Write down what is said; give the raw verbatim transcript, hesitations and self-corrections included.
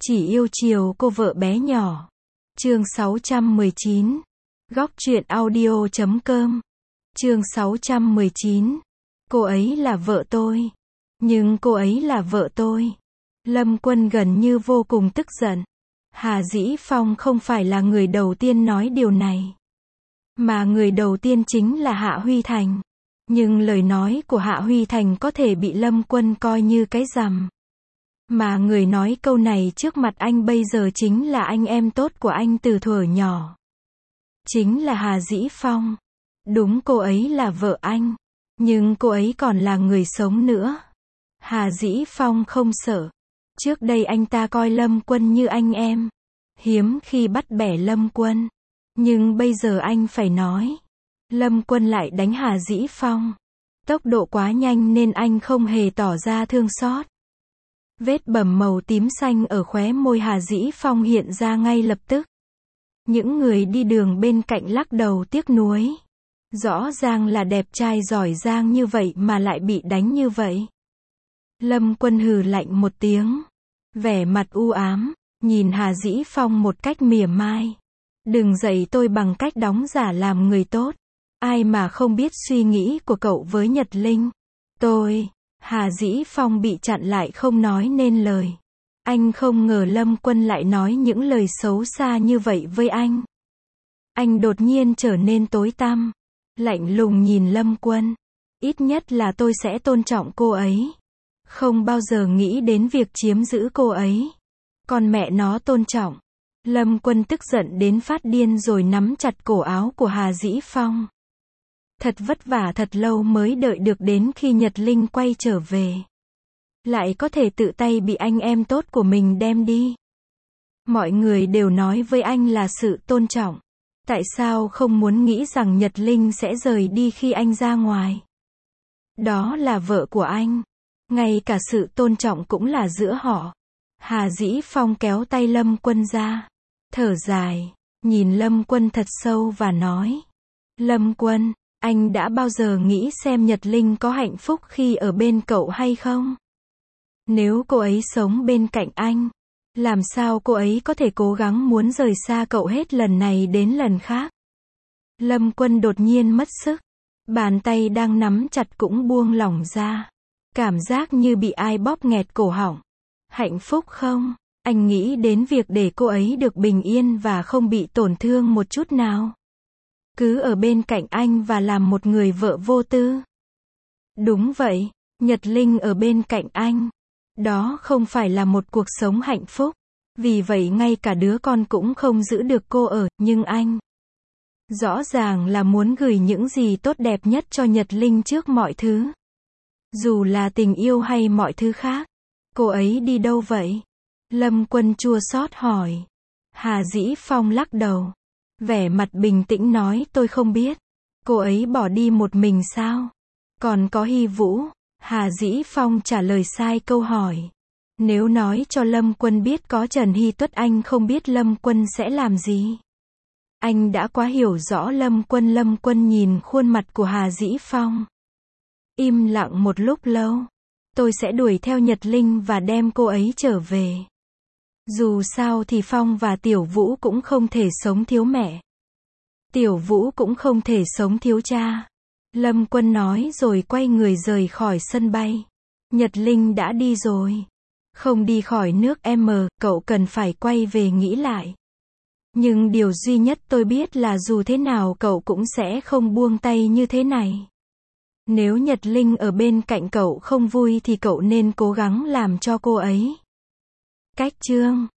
Chỉ yêu chiều cô vợ bé nhỏ. Chương sáu trăm mười chín. Góc truyện audio chấm com. Chương sáu trăm mười chín. Cô ấy là vợ tôi. Nhưng cô ấy là vợ tôi. Lâm Quân gần như vô cùng tức giận. Hà Dĩ Phong không phải là người đầu tiên nói điều này. Mà người đầu tiên chính là Hạ Huy Thành. Nhưng lời nói của Hạ Huy Thành có thể bị Lâm Quân coi như cái rằm. Mà người nói câu này trước mặt anh bây giờ chính là anh em tốt của anh từ thuở nhỏ. Chính là Hà Dĩ Phong. Đúng, cô ấy là vợ anh. Nhưng cô ấy còn là người sống nữa. Hà Dĩ Phong không sợ. Trước đây anh ta coi Lâm Quân như anh em. Hiếm khi bắt bẻ Lâm Quân. Nhưng bây giờ anh phải nói. Lâm Quân lại đánh Hà Dĩ Phong. Tốc độ quá nhanh nên anh không hề tỏ ra thương xót. Vết bầm màu tím xanh ở khóe môi Hà Dĩ Phong hiện ra ngay lập tức. Những người đi đường bên cạnh lắc đầu tiếc nuối. Rõ ràng là đẹp trai giỏi giang như vậy mà lại bị đánh như vậy. Lâm Quân hừ lạnh một tiếng. Vẻ mặt u ám, nhìn Hà Dĩ Phong một cách mỉa mai. Đừng dạy tôi bằng cách đóng giả làm người tốt. Ai mà không biết suy nghĩ của cậu với Nhật Linh. Tôi... Hà Dĩ Phong bị chặn lại không nói nên lời. Anh không ngờ Lâm Quân lại nói những lời xấu xa như vậy với anh. Anh đột nhiên trở nên tối tăm. Lạnh lùng nhìn Lâm Quân. Ít nhất là tôi sẽ tôn trọng cô ấy. Không bao giờ nghĩ đến việc chiếm giữ cô ấy. Còn mẹ nó tôn trọng. Lâm Quân tức giận đến phát điên rồi nắm chặt cổ áo của Hà Dĩ Phong. Thật vất vả thật lâu mới đợi được đến khi Nhật Linh quay trở về. Lại có thể tự tay bị anh em tốt của mình đem đi. Mọi người đều nói với anh là sự tôn trọng. Tại sao không muốn nghĩ rằng Nhật Linh sẽ rời đi khi anh ra ngoài? Đó là vợ của anh. Ngay cả sự tôn trọng cũng là giữa họ. Hà Dĩ Phong kéo tay Lâm Quân ra. Thở dài, nhìn Lâm Quân thật sâu và nói. Lâm Quân, anh đã bao giờ nghĩ xem Nhật Linh có hạnh phúc khi ở bên cậu hay không? Nếu cô ấy sống bên cạnh anh, làm sao cô ấy có thể cố gắng muốn rời xa cậu hết lần này đến lần khác? Lâm Quân đột nhiên mất sức. Bàn tay đang nắm chặt cũng buông lỏng ra. Cảm giác như bị ai bóp nghẹt cổ họng. Hạnh phúc không? Anh nghĩ đến việc để cô ấy được bình yên và không bị tổn thương một chút nào. Cứ ở bên cạnh anh và làm một người vợ vô tư. Đúng vậy, Nhật Linh ở bên cạnh anh. Đó không phải là một cuộc sống hạnh phúc. Vì vậy ngay cả đứa con cũng không giữ được cô ở, nhưng anh rõ ràng là muốn gửi những gì tốt đẹp nhất cho Nhật Linh trước mọi thứ. Dù là tình yêu hay mọi thứ khác. Cô ấy đi đâu vậy? Lâm Quân chua xót hỏi. Hà Dĩ Phong lắc đầu. Vẻ mặt bình tĩnh nói tôi không biết. Cô ấy bỏ đi một mình sao? Còn có Hy Vũ? Hà Dĩ Phong trả lời sai câu hỏi. Nếu nói cho Lâm Quân biết có Trần Hy Tuất anh không biết Lâm Quân sẽ làm gì. Anh đã quá hiểu rõ Lâm Quân. Lâm Quân nhìn khuôn mặt của Hà Dĩ Phong. Im lặng một lúc lâu. Tôi sẽ đuổi theo Nhật Linh và đem cô ấy trở về. Dù sao thì Phong và Tiểu Vũ cũng không thể sống thiếu mẹ. Tiểu Vũ cũng không thể sống thiếu cha. Lâm Quân nói rồi quay người rời khỏi sân bay. Nhật Linh đã đi rồi. Không đi khỏi nước M, cậu cần phải quay về nghĩ lại. Nhưng điều duy nhất tôi biết là dù thế nào cậu cũng sẽ không buông tay như thế này. Nếu Nhật Linh ở bên cạnh cậu không vui thì cậu nên cố gắng làm cho cô ấy. Cách chương